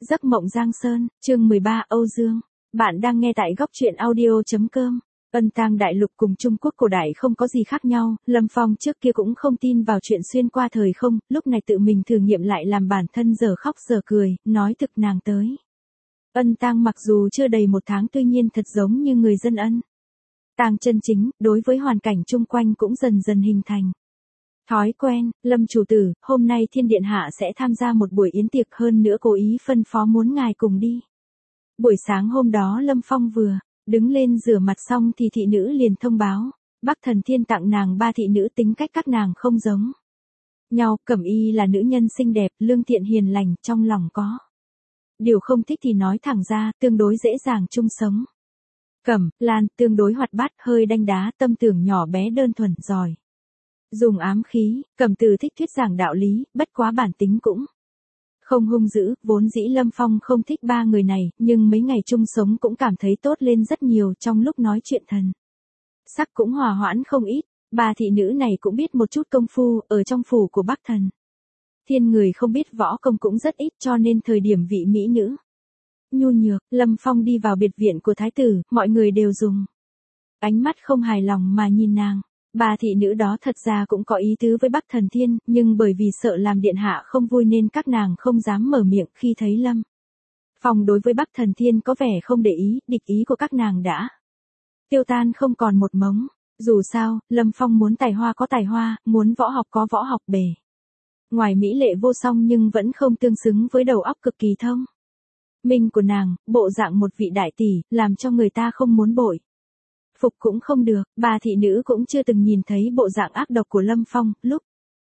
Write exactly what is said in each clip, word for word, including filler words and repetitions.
Giấc mộng Giang Sơn, chương mười ba Âu Dương. Bạn đang nghe tại góc truyện audio.com. Ân tang đại lục cùng Trung Quốc cổ đại không có gì khác nhau, Lâm Phong trước kia cũng không tin vào chuyện xuyên qua thời không, lúc này tự mình thử nghiệm lại làm bản thân giờ khóc giờ cười, nói thực nàng tới. Ân tang mặc dù chưa đầy một tháng tuy nhiên thật giống như người dân ân tang chân chính, đối với hoàn cảnh chung quanh cũng dần dần hình thành thói quen. Lâm chủ tử, hôm nay Thiên Điện Hạ sẽ tham gia một buổi yến tiệc, hơn nữa cố ý phân phó muốn ngài cùng đi. Buổi sáng hôm đó Lâm Phong vừa đứng lên rửa mặt xong thì thị nữ liền thông báo, Bắc Thần Thiên tặng nàng ba thị nữ, tính cách các nàng không giống nhau. Cẩm Y là nữ nhân xinh đẹp, lương thiện hiền lành, trong lòng có điều không thích thì nói thẳng ra, tương đối dễ dàng chung sống. Cẩm Lan tương đối hoạt bát, hơi đanh đá, tâm tưởng nhỏ bé đơn thuần, giỏi dùng ám khí. Cẩm Từ thích thuyết giảng đạo lý, bất quá bản tính cũng không hung dữ, vốn dĩ Lâm Phong không thích ba người này, nhưng mấy ngày chung sống cũng cảm thấy tốt lên rất nhiều, trong lúc nói chuyện thần sắc cũng hòa hoãn không ít. Ba thị nữ này cũng biết một chút công phu, ở trong phủ của Bắc Thần Thiên người không biết võ công cũng rất ít, cho nên thời điểm vị mỹ nữ nhu nhược, Lâm Phong đi vào biệt viện của thái tử, mọi người đều dùng ánh mắt không hài lòng mà nhìn nàng. Ba thị nữ đó thật ra cũng có ý tứ với Bắc Thần Thiên, nhưng bởi vì sợ làm điện hạ không vui nên các nàng không dám mở miệng. Khi thấy Lâm Phong đối với Bắc Thần Thiên có vẻ không để ý, địch ý của các nàng đã tiêu tan không còn một mống. Dù sao, Lâm Phong muốn tài hoa có tài hoa, muốn võ học có võ học, bề ngoài mỹ lệ vô song nhưng vẫn không tương xứng với đầu óc cực kỳ thông minh của nàng, bộ dạng một vị đại tỷ, làm cho người ta không muốn bội phục cũng không được. Ba thị nữ cũng chưa từng nhìn thấy bộ dạng ác độc của Lâm Phong, lúc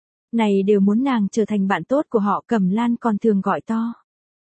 này đều muốn nàng trở thành bạn tốt của họ. Cẩm Lan còn thường gọi to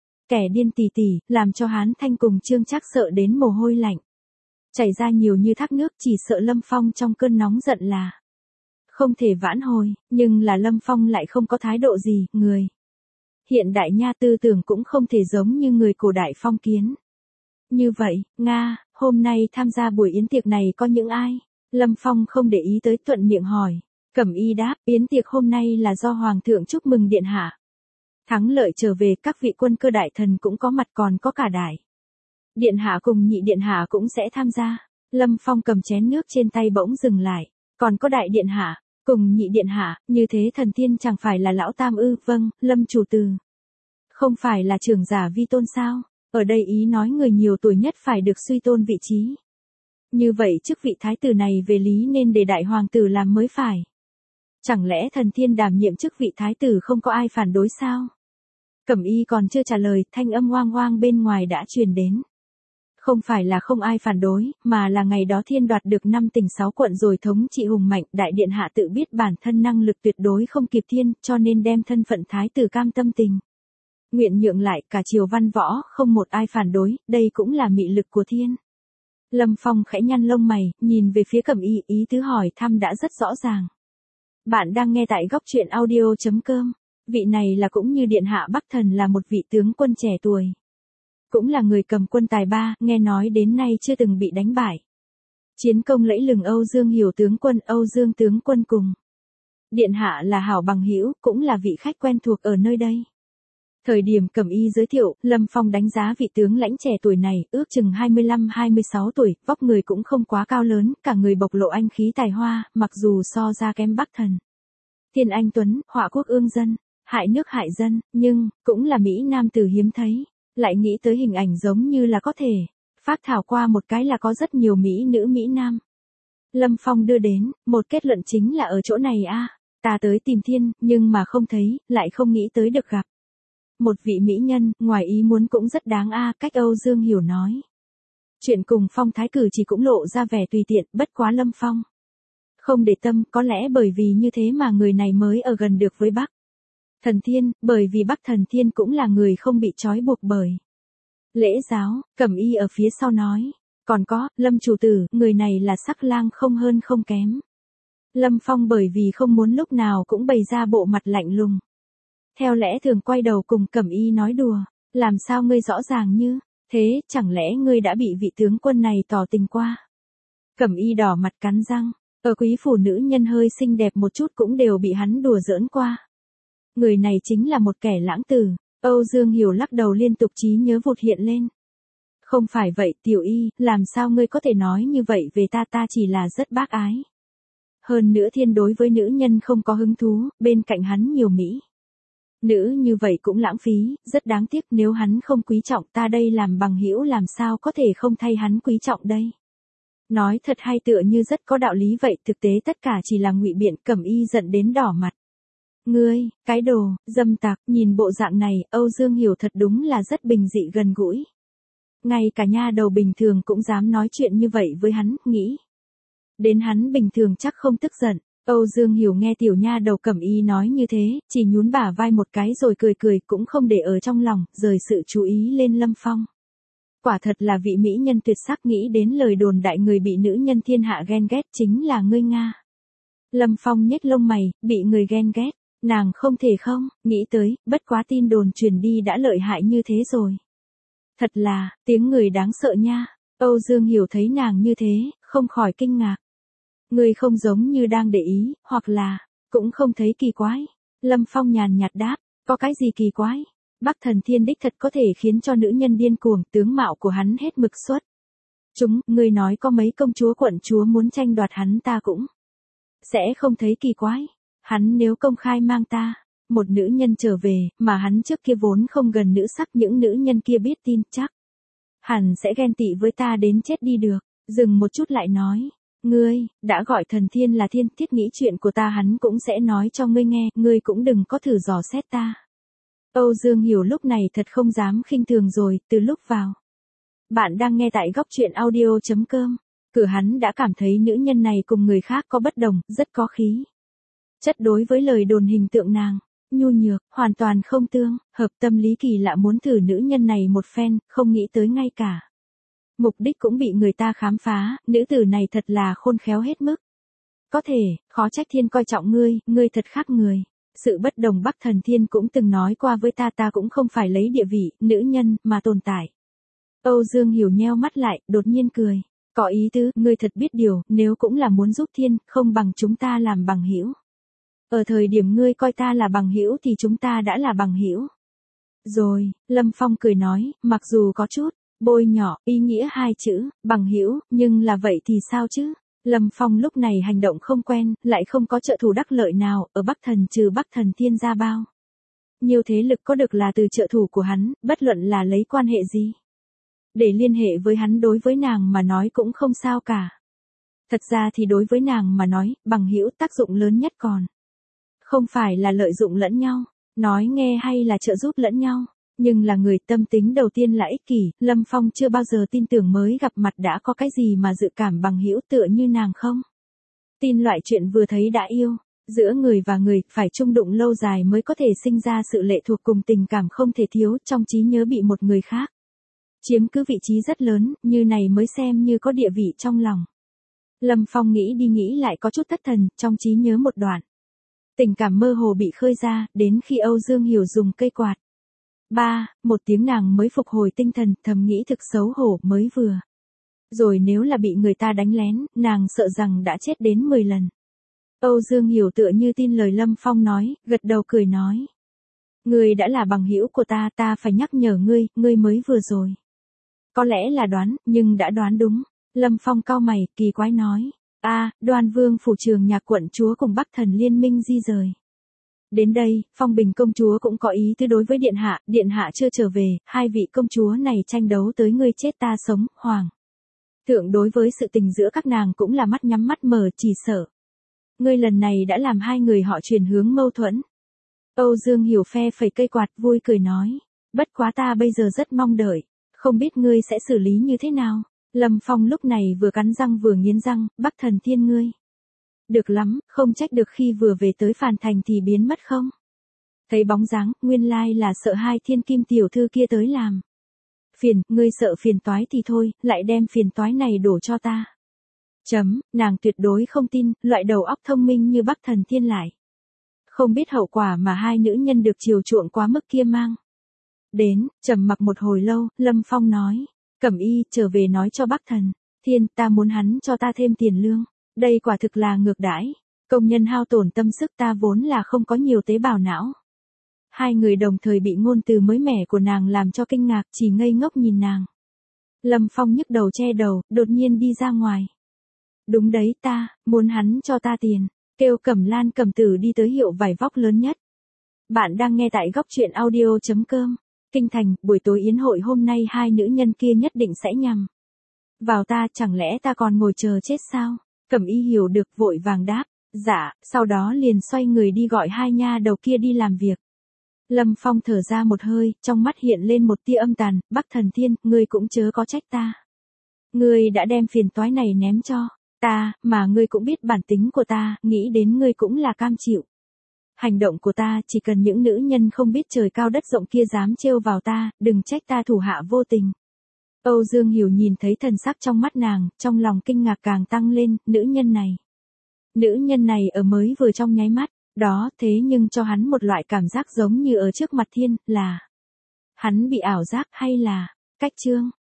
kẻ điên tỷ tỷ, làm cho Hán Thanh cùng Trương Trác sợ đến mồ hôi lạnh chảy ra nhiều như thác nước, chỉ sợ Lâm Phong trong cơn nóng giận là không thể vãn hồi. Nhưng là Lâm Phong lại không có thái độ gì, người hiện đại nha, tư tưởng cũng không thể giống như người cổ đại phong kiến như vậy. Nga, hôm nay tham gia buổi yến tiệc này có những ai? Lâm Phong không để ý tới, thuận miệng hỏi. Cẩm Y đáp, yến tiệc hôm nay là do Hoàng thượng chúc mừng điện hạ thắng lợi trở về, các vị quân cơ đại thần cũng có mặt, còn có cả đại điện hạ cùng nhị điện hạ cũng sẽ tham gia. Lâm Phong cầm chén nước trên tay bỗng dừng lại. Còn có đại điện hạ cùng nhị điện hạ, như thế Thần Thiên chẳng phải là lão tam ư? Vâng, Lâm chủ từ không phải là trưởng giả vi tôn sao? Ở đây ý nói người nhiều tuổi nhất phải được suy tôn vị trí. Như vậy chức vị thái tử này về lý nên để đại hoàng tử làm mới phải. Chẳng lẽ Thần Thiên đảm nhiệm chức vị thái tử không có ai phản đối sao? Cẩm Y còn chưa trả lời, thanh âm oang oang bên ngoài đã truyền đến. Không phải là không ai phản đối, mà là ngày đó Thiên đoạt được năm tỉnh sáu quận rồi thống trị hùng mạnh, đại điện hạ tự biết bản thân năng lực tuyệt đối không kịp Thiên, cho nên đem thân phận thái tử cam tâm tình nguyện nhượng lại, cả triều văn võ không một ai phản đối, đây cũng là mị lực của Thiên. Lâm Phong khẽ nhăn lông mày, nhìn về phía Cẩm Y, ý tứ hỏi thăm đã rất rõ ràng. Bạn đang nghe tại góc truyện audio.com. Vị này là cũng như điện hạ Bắc Thần, là một vị tướng quân trẻ tuổi, cũng là người cầm quân tài ba, nghe nói đến nay chưa từng bị đánh bại. Chiến công lẫy lừng Âu Dương Hiểu tướng quân. Âu Dương tướng quân cùng điện hạ là hảo bằng hữu, cũng là vị khách quen thuộc ở nơi đây. Thời điểm Cẩm Y giới thiệu, Lâm Phong đánh giá vị tướng lãnh trẻ tuổi này, ước chừng hai mươi lăm hai mươi sáu tuổi, vóc người cũng không quá cao lớn, cả người bộc lộ anh khí tài hoa, mặc dù so ra kém Bắc Thần Thiên anh tuấn, họa quốc ương dân, hại nước hại dân, nhưng cũng là mỹ nam tử hiếm thấy. Lại nghĩ tới hình ảnh giống như là có thể phác thảo qua một cái là có rất nhiều mỹ nữ mỹ nam. Lâm Phong đưa đến một kết luận chính là ở chỗ này a, ta tới tìm Thiên, nhưng mà không thấy, lại không nghĩ tới được gặp một vị mỹ nhân, ngoài ý muốn cũng rất đáng a. Cách Âu Dương Hiểu nói chuyện cùng Phong thái cử chỉ cũng lộ ra vẻ tùy tiện, bất quá Lâm Phong không để tâm, có lẽ bởi vì như thế mà người này mới ở gần được với Bắc Thần Thiên, bởi vì Bắc Thần Thiên cũng là người không bị trói buộc bởi lễ giáo. Cẩm Y ở phía sau nói, còn có, Lâm chủ tử, người này là sắc lang không hơn không kém. Lâm Phong bởi vì không muốn lúc nào cũng bày ra bộ mặt lạnh lùng, theo lẽ thường quay đầu cùng Cẩm Y nói đùa, làm sao ngươi rõ ràng như thế, chẳng lẽ ngươi đã bị vị tướng quân này tỏ tình qua? Cẩm Y đỏ mặt cắn răng, ở quý phủ nữ nhân hơi xinh đẹp một chút cũng đều bị hắn đùa giỡn qua. Người này chính là một kẻ lãng tử, Âu Dương Hiểu lắc đầu liên tục trí nhớ vụt hiện lên. Không phải vậy Tiểu Y, làm sao ngươi có thể nói như vậy về ta, ta chỉ là rất bác ái. Hơn nữa Thiên đối với nữ nhân không có hứng thú, bên cạnh hắn nhiều mỹ nữ như vậy cũng lãng phí, rất đáng tiếc, nếu hắn không quý trọng ta đây làm bằng hữu làm sao có thể không thay hắn quý trọng đây. Nói thật hay tựa như rất có đạo lý vậy, thực tế tất cả chỉ là ngụy biện. Cẩm Y giận đến đỏ mặt. Ngươi, cái đồ, dâm tặc, nhìn bộ dạng này, Âu Dương Hiểu thật đúng là rất bình dị gần gũi. Ngay cả nha đầu bình thường cũng dám nói chuyện như vậy với hắn, nghĩ. Đến hắn bình thường chắc không tức giận. Âu Dương Hiểu nghe tiểu nha đầu Cẩm Y nói như thế, chỉ nhún bả vai một cái rồi cười cười, cũng không để ở trong lòng, rời sự chú ý lên Lâm Phong. Quả thật là vị mỹ nhân tuyệt sắc, nghĩ đến lời đồn đại người bị nữ nhân thiên hạ ghen ghét chính là ngươi Nga. Lâm Phong nhếch lông mày, bị người ghen ghét, nàng không thể không, nghĩ tới, bất quá tin đồn truyền đi đã lợi hại như thế rồi. Thật là, tiếng người đáng sợ nha. Âu Dương Hiểu thấy nàng như thế, không khỏi kinh ngạc. Ngươi không giống như đang để ý, hoặc là, cũng không thấy kỳ quái. Lâm Phong nhàn nhạt đáp, có cái gì kỳ quái? Bắc Thần Thiên đích thật có thể khiến cho nữ nhân điên cuồng, tướng mạo của hắn hết mực xuất. Chúng, ngươi nói có mấy công chúa quận chúa muốn tranh đoạt hắn, ta cũng sẽ không thấy kỳ quái. Hắn nếu công khai mang ta, một nữ nhân trở về, mà hắn trước kia vốn không gần nữ sắc, những nữ nhân kia biết tin chắc hẳn sẽ ghen tị với ta đến chết đi được. Dừng một chút lại nói, ngươi, đã gọi Thần Thiên là Thiên, thiết nghĩ chuyện của ta hắn cũng sẽ nói cho ngươi nghe, ngươi cũng đừng có thử dò xét ta. Âu Dương Hiểu lúc này thật không dám khinh thường rồi, từ lúc vào. Bạn đang nghe tại góc truyện audio chấm com. Cửa hắn đã cảm thấy nữ nhân này cùng người khác có bất đồng, rất có khí chất. Đối với lời đồn hình tượng nàng nhu nhược, hoàn toàn không tương hợp, tâm lý kỳ lạ muốn thử nữ nhân này một phen, không nghĩ tới ngay cả mục đích cũng bị người ta khám phá. Nữ tử này thật là khôn khéo hết mức. Có thể, khó trách Thiên coi trọng ngươi, ngươi thật khác người. Sự bất đồng Bắc Thần Thiên cũng từng nói qua với ta, ta cũng không phải lấy địa vị nữ nhân mà tồn tại. Âu Dương Hiểu nheo mắt lại, đột nhiên cười. Có ý tứ, ngươi thật biết điều, nếu cũng là muốn giúp Thiên, không bằng chúng ta làm bằng hữu. Ở thời điểm ngươi coi ta là bằng hữu thì chúng ta đã là bằng hữu. Rồi, Lâm Phong cười nói, mặc dù có chút bôi nhỏ ý nghĩa hai chữ bằng hữu, nhưng là vậy thì sao chứ? Lâm Phong lúc này hành động không quen, lại không có trợ thủ đắc lợi nào, ở Bắc Thần trừ Bắc Thần Thiên ra bao nhiều thế lực có được là từ trợ thủ của hắn, bất luận là lấy quan hệ gì để liên hệ với hắn, đối với nàng mà nói cũng không sao cả. Thật ra thì đối với nàng mà nói, bằng hữu tác dụng lớn nhất còn không phải là lợi dụng lẫn nhau, nói nghe hay là trợ giúp lẫn nhau, nhưng là người tâm tính đầu tiên là ích kỷ. Lâm Phong chưa bao giờ tin tưởng mới gặp mặt đã có cái gì mà dự cảm bằng hữu, tựa như nàng không tin loại chuyện vừa thấy đã yêu. Giữa người và người, phải chung đụng lâu dài mới có thể sinh ra sự lệ thuộc cùng tình cảm không thể thiếu, trong trí nhớ bị một người khác chiếm cứ vị trí rất lớn, như này mới xem như có địa vị trong lòng. Lâm Phong nghĩ đi nghĩ lại có chút thất thần, trong trí nhớ một đoạn tình cảm mơ hồ bị khơi ra, đến khi Âu Dương Hiểu dùng cây quạt. Ba, một tiếng nàng mới phục hồi tinh thần, thầm nghĩ thực xấu hổ, mới vừa rồi nếu là bị người ta đánh lén, nàng sợ rằng đã chết đến mười lần. Âu Dương Hiểu tựa như tin lời Lâm Phong nói, gật đầu cười nói. Ngươi đã là bằng hữu của ta, ta phải nhắc nhở ngươi, ngươi mới vừa rồi có lẽ là đoán, nhưng đã đoán đúng. Lâm Phong cau mày, kỳ quái nói. A, à, Đoan Vương phủ Trường Nhạc quận chúa cùng Bắc Thần liên minh di rời. Đến đây, Phong Bình công chúa cũng có ý tứ đối với điện hạ, điện hạ chưa trở về, hai vị công chúa này tranh đấu tới ngươi chết ta sống, hoàng thượng đối với sự tình giữa các nàng cũng là mắt nhắm mắt mở, chỉ sợ ngươi lần này đã làm hai người họ chuyển hướng mâu thuẫn. Âu Dương Hiểu phe phẩy cây quạt, vui cười nói, bất quá ta bây giờ rất mong đợi, không biết ngươi sẽ xử lý như thế nào. Lâm Phong lúc này vừa cắn răng vừa nghiến răng, Bắc Thần Thiên ngươi được lắm, không trách được khi vừa về tới Phàn Thành thì biến mất không thấy bóng dáng, nguyên lai là sợ hai Thiên Kim tiểu thư kia tới làm phiền, ngươi sợ phiền toái thì thôi, lại đem phiền toái này đổ cho ta. Chấm, nàng tuyệt đối không tin, loại đầu óc thông minh như Bắc Thần Thiên lại không biết hậu quả mà hai nữ nhân được chiều chuộng quá mức kia mang đến. Trầm mặc một hồi lâu, Lâm Phong nói, Cẩm Y, trở về nói cho Bắc Thần Thiên, ta muốn hắn cho ta thêm tiền lương, đây quả thực là ngược đãi, công nhân hao tổn tâm sức, ta vốn là không có nhiều tế bào não, Hai người đồng thời bị ngôn từ mới mẻ của nàng làm cho kinh ngạc, chỉ ngây ngốc nhìn nàng. Lâm Phong nhức đầu che đầu, đột nhiên đi ra ngoài. Đúng đấy, ta, muốn hắn cho ta tiền. Kêu Cẩm Lan Cẩm Tử đi tới hiệu vải vóc lớn nhất. Bạn đang nghe tại góc truyện audio.com. Kinh thành, buổi tối yến hội hôm nay hai nữ nhân kia nhất định sẽ nhằm vào ta, chẳng lẽ ta còn ngồi chờ chết sao? Cẩm Y hiểu được, vội vàng đáp, dạ, sau đó liền xoay người đi gọi hai nha đầu kia đi làm việc. Lâm Phong thở ra một hơi, trong mắt hiện lên một tia âm tàn, Bắc Thần Thiên, ngươi cũng chớ có trách ta. Ngươi đã đem phiền toái này ném cho ta, mà ngươi cũng biết bản tính của ta, nghĩ đến ngươi cũng là cam chịu. Hành động của ta, chỉ cần những nữ nhân không biết trời cao đất rộng kia dám trêu vào ta, đừng trách ta thủ hạ vô tình. Âu Dương Hiểu nhìn thấy thần sắc trong mắt nàng, trong lòng kinh ngạc càng tăng lên, nữ nhân này. Nữ nhân này ở mới vừa trong nháy mắt, đó thế nhưng cho hắn một loại cảm giác giống như ở trước mặt thiên, là hắn bị ảo giác hay là cách trương.